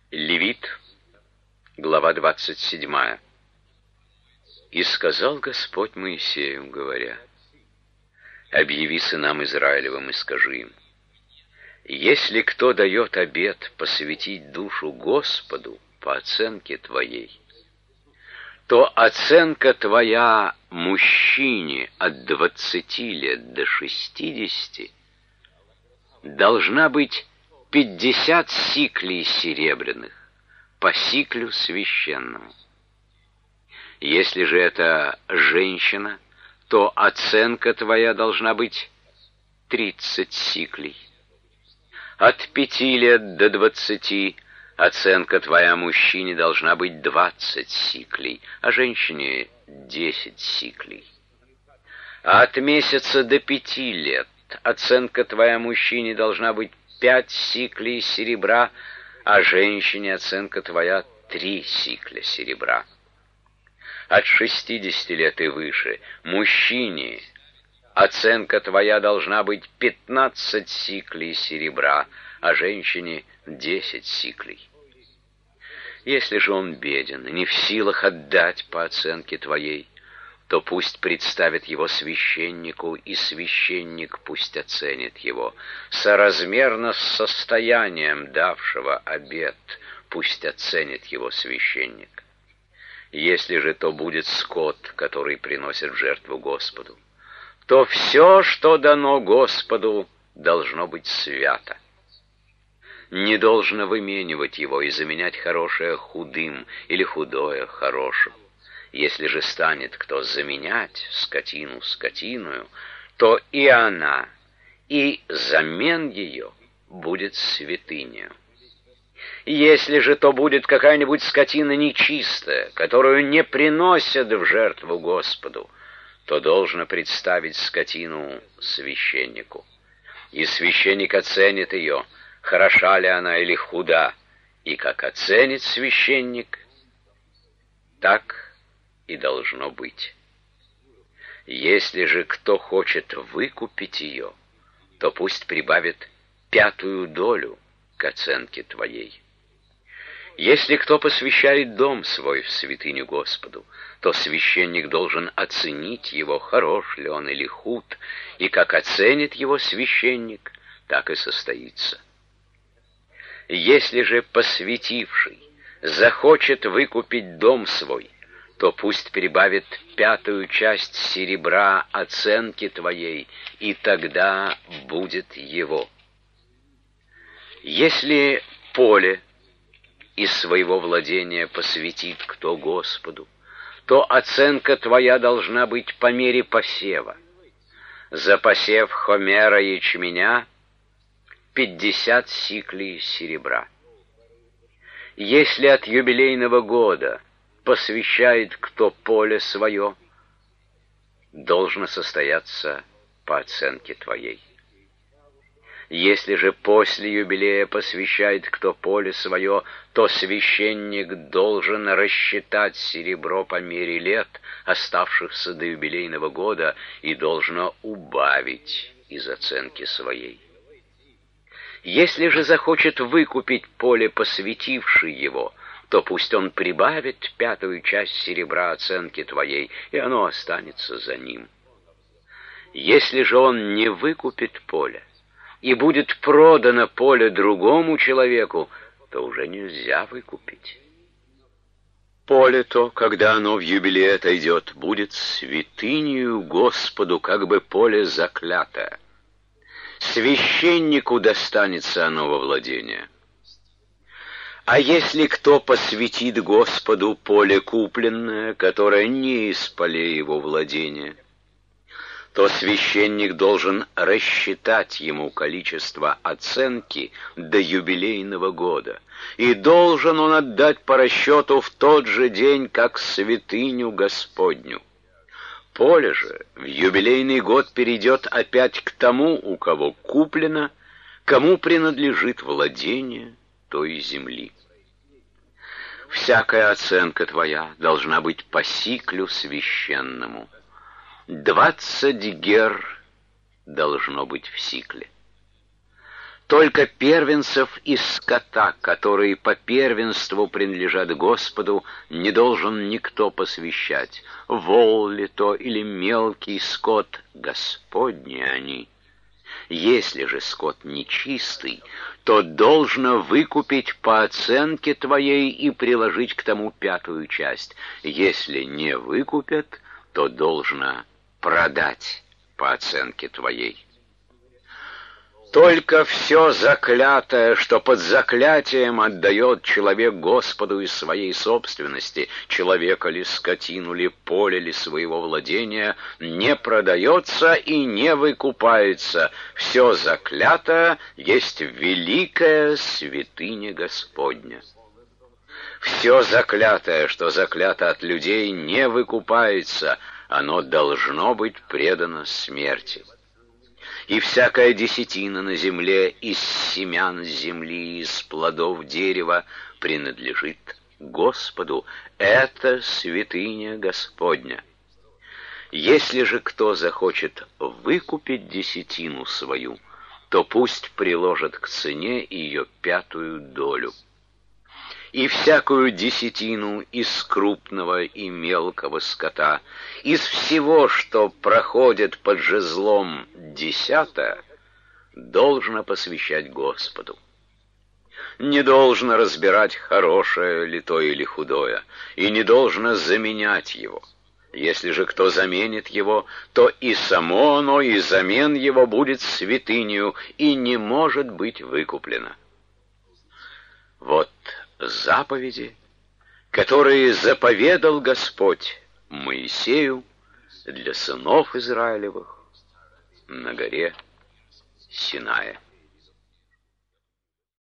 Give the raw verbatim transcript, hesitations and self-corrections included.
Левит, глава двадцать седьмая. «И сказал Господь Моисею, говоря: объяви сынам Израилевым и скажи им: если кто дает обет посвятить душу Господу по оценке твоей, то оценка твоя мужчине от двадцати лет до шестидесяти должна быть пятьдесят сиклей серебряных по сиклю священному. Если же это женщина, то оценка твоя должна быть тридцать сиклей. От пяти лет до двадцати оценка твоя мужчине должна быть двадцать сиклей, а женщине десять сиклей. А от месяца до пяти лет оценка твоя мужчине должна быть пять сиклей серебра, а женщине оценка твоя три сикля серебра. От шестидесяти лет и выше мужчине оценка твоя должна быть пятнадцать сиклей серебра, а женщине десять сиклей. Если же он беден и не в силах отдать по оценке твоей, то пусть представит его священнику, и священник пусть оценит его. Соразмерно с состоянием давшего обет пусть оценит его священник. Если же то будет скот, который приносит в жертву Господу, то все, что дано Господу, должно быть свято. Не должно выменивать его и заменять хорошее худым или худое хорошим. Если же станет кто заменять скотину скотиною, то и она, и замен ее будет святынею. Если же то будет какая-нибудь скотина нечистая, которую не приносят в жертву Господу, то должно представить скотину священнику. И священник оценит ее, хороша ли она или худа, и как оценит священник, так и должно быть. Если же кто хочет выкупить ее, то пусть прибавит пятую долю к оценке твоей. Если кто посвящает дом свой в святыню Господу, то священник должен оценить его, хорош ли он или худ, и как оценит его священник, так и состоится. Если же посвятивший захочет выкупить дом свой, то пусть прибавит пятую часть серебра оценки твоей, и тогда будет его. Если поле из своего владения посвятит кто Господу, то оценка твоя должна быть по мере посева. За посев хомера ячменя пятьдесят сиклей серебра. Если от юбилейного года посвящает кто поле свое, должно состояться по оценке твоей. Если же после юбилея посвящает кто поле свое, то священник должен рассчитать серебро по мере лет, оставшихся до юбилейного года, и должно убавить из оценки своей. Если же захочет выкупить поле, посвятивший его, то пусть он прибавит пятую часть серебра оценки твоей, и оно останется за ним. Если же он не выкупит поле, и будет продано поле другому человеку, то уже нельзя выкупить. Поле то, когда оно в юбилей отойдет, будет святынею Господу, как бы поле заклятое. Священнику достанется оно во владение. А если кто посвятит Господу поле купленное, которое не из полей его владения, то священник должен рассчитать ему количество оценки до юбилейного года, и должен он отдать по расчету в тот же день, как святыню Господню. Поле же в юбилейный год перейдет опять к тому, у кого куплено, кому принадлежит владение той земли. Всякая оценка твоя должна быть по сиклю священному. Двадцать гер должно быть в сикле. Только первенцев из скота, которые по первенству принадлежат Господу, не должен никто посвящать. Вол ли то или мелкий скот, Господни они. Если же скот нечистый, то должно выкупить по оценке твоей и приложить к тому пятую часть. Если не выкупят, то должно продать по оценке твоей. Только все заклятое, что под заклятием отдает человек Господу из своей собственности, человека ли, скотину ли, поле ли своего владения, не продается и не выкупается. Все заклятое есть великая святыня Господня. Все заклятое, что заклято от людей, не выкупается, оно должно быть предано смерти. И всякая десятина на земле из семян земли, из плодов дерева принадлежит Господу. Это святыня Господня. Если же кто захочет выкупить десятину свою, то пусть приложит к цене ее пятую долю. И всякую десятину из крупного и мелкого скота, из всего, что проходит под жезлом десятое, должно посвящать Господу. Не должно разбирать, хорошее ли то или худое, и не должно заменять его. Если же кто заменит его, то и само оно, и замен его будет святынью, и не может быть выкуплено. Вот заповеди, которые заповедал Господь Моисею для сынов Израилевых на горе Синая.